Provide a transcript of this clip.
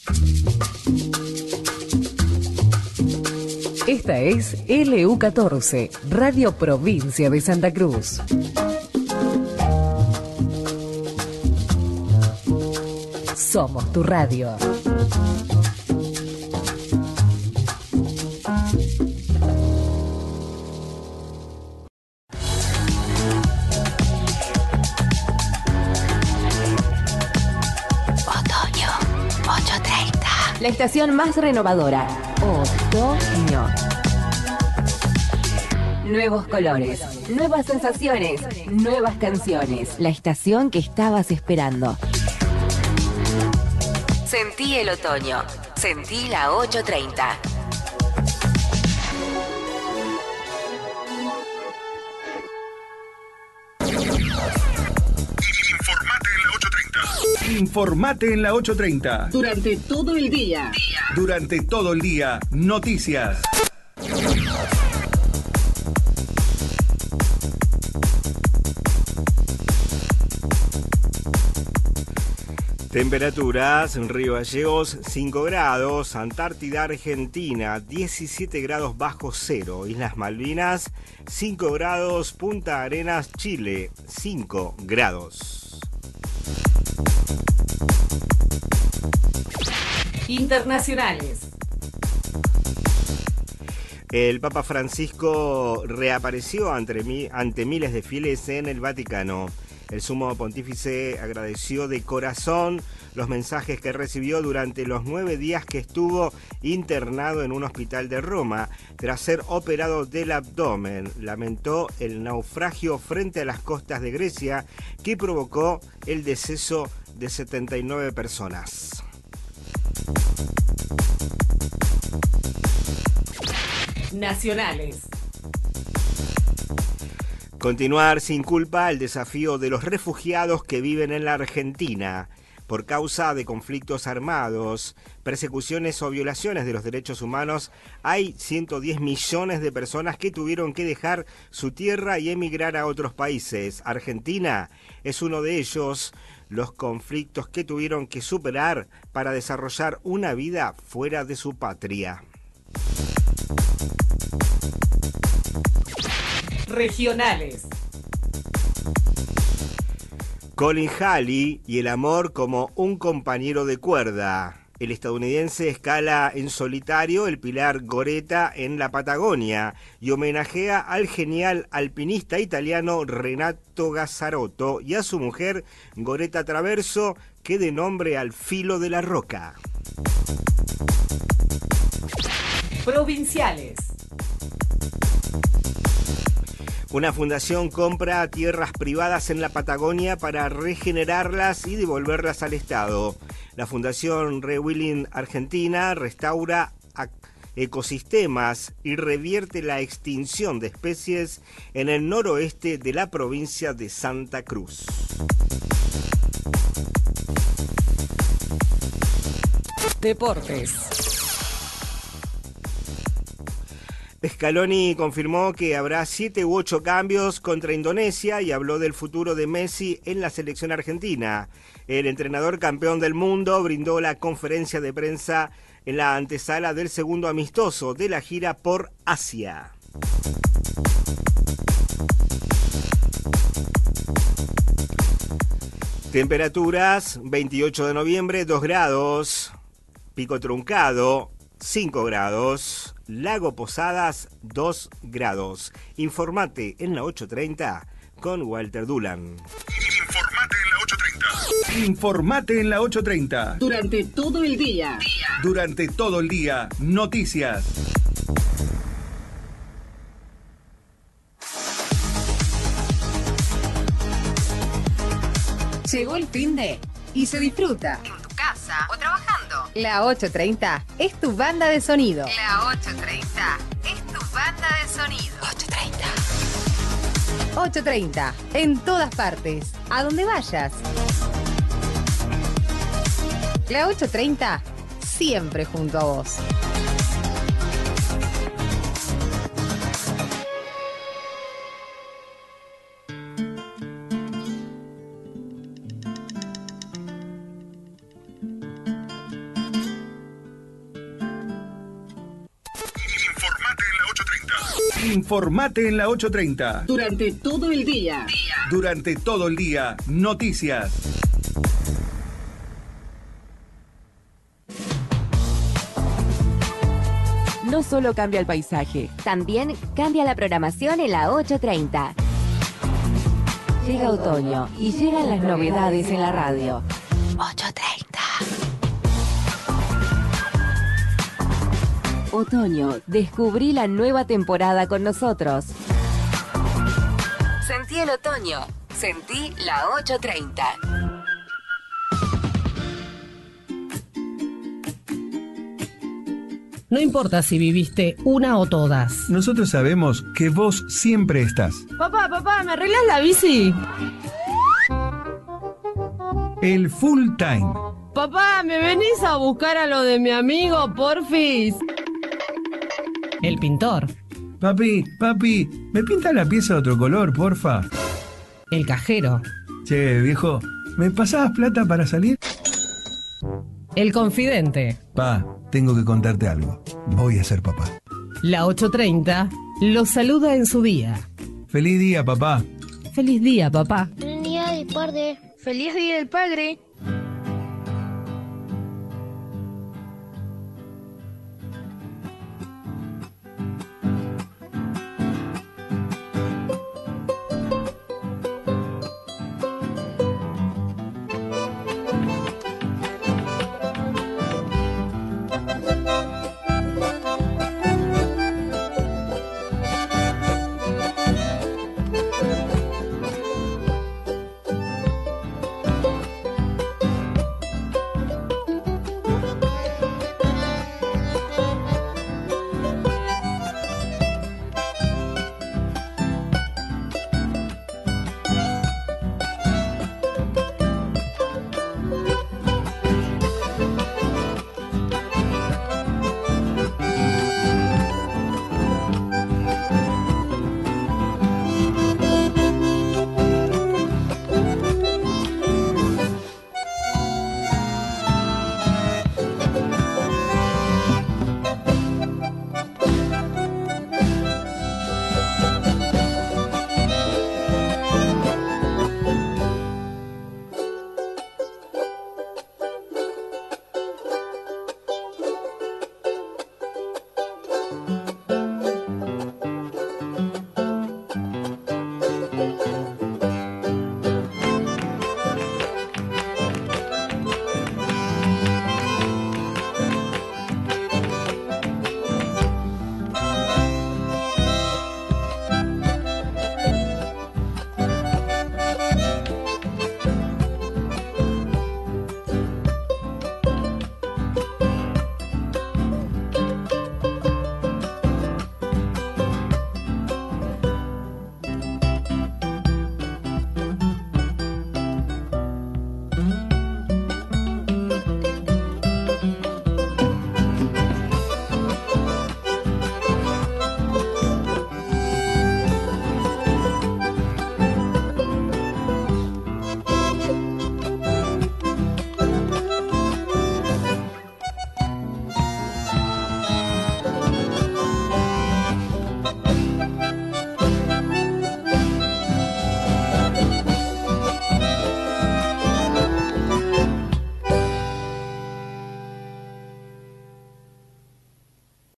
Esta es LU14, Radio Provincia de Santa Cruz. Somos tu radio. Otoño, 8:30. La estación más renovadora. Otoño. Nuevos colores, nuevas sensaciones, nuevas canciones. La estación que estabas esperando. Sentí el otoño. Sentí la 8:30. Informate en la 8:30. Durante todo el día. Durante todo el día, noticias. Temperaturas en Río Gallegos 5 grados, Antártida Argentina 17 grados bajo cero, Islas Malvinas 5 grados, Punta Arenas Chile 5 grados. Internacionales. El Papa Francisco reapareció ante miles de fieles en el Vaticano. El sumo pontífice agradeció de corazón los mensajes que recibió durante los 9 días que estuvo internado en un hospital de Roma tras ser operado del abdomen. Lamentó el naufragio frente a las costas de Grecia que provocó el deceso de 79 personas. Nacionales. Continuar sin culpa el desafío de los refugiados que viven en la Argentina por causa de conflictos armados, persecuciones o violaciones de los derechos humanos. Hay 110 millones de personas que tuvieron que dejar su tierra y emigrar a otros países. Argentina es uno de ellos. Los conflictos que tuvieron que superar para desarrollar una vida fuera de su patria. Regionales. Colin Halley y el amor como un compañero de cuerda. El estadounidense escala en solitario el pilar Goreta en la Patagonia y homenajea al genial alpinista italiano Renato Gazzarotto y a su mujer Goreta Traverso, que de nombre al filo de la roca. Provinciales. Una fundación compra tierras privadas en la Patagonia para regenerarlas y devolverlas al Estado. La Fundación Rewilding Argentina restaura ecosistemas y revierte la extinción de especies en el noroeste de la provincia de Santa Cruz. Deportes. Scaloni confirmó que habrá 7 u 8 cambios contra Indonesia y habló del futuro de Messi en la selección argentina. El entrenador campeón del mundo brindó la conferencia de prensa en la antesala del segundo amistoso de la gira por Asia. Temperaturas, 28 de noviembre, 2 grados, Pico Truncado, 5 grados, Lago Posadas, 2 grados. Informate en la 8:30 con Walter Dulan. Informate en la 8:30. Informate en la 8:30. Durante todo el día. Durante todo el día, noticias. Llegó el finde y se disfruta. En tu casa o trabajando. La 8:30 es tu banda de sonido. La 8:30 es tu banda de sonido. 8:30. 8:30. En todas partes. A donde vayas. La 8:30 siempre junto a vos. Informate en la 8:30. Durante todo el día. Durante todo el día, noticias. No solo cambia el paisaje, También cambia la programación en la 8:30. llega otoño y llegan las novedades en la radio. 8:30. Otoño, descubrí la nueva temporada con nosotros. Sentí el otoño, sentí la 8:30. No importa si viviste una o todas. Nosotros sabemos que vos siempre estás. Papá, ¿me arreglas la bici? El full time. Papá, ¿me venís a buscar a lo de mi amigo, porfis? El pintor. Papi, ¿me pinta la pieza de otro color, porfa? El cajero. Che, viejo, ¿me pasabas plata para salir? El confidente. Pa, tengo que contarte algo. Voy a ser papá. La 8:30 los saluda en su día. Feliz día, papá. Feliz día, papá. Feliz día del padre. Feliz Día del Padre.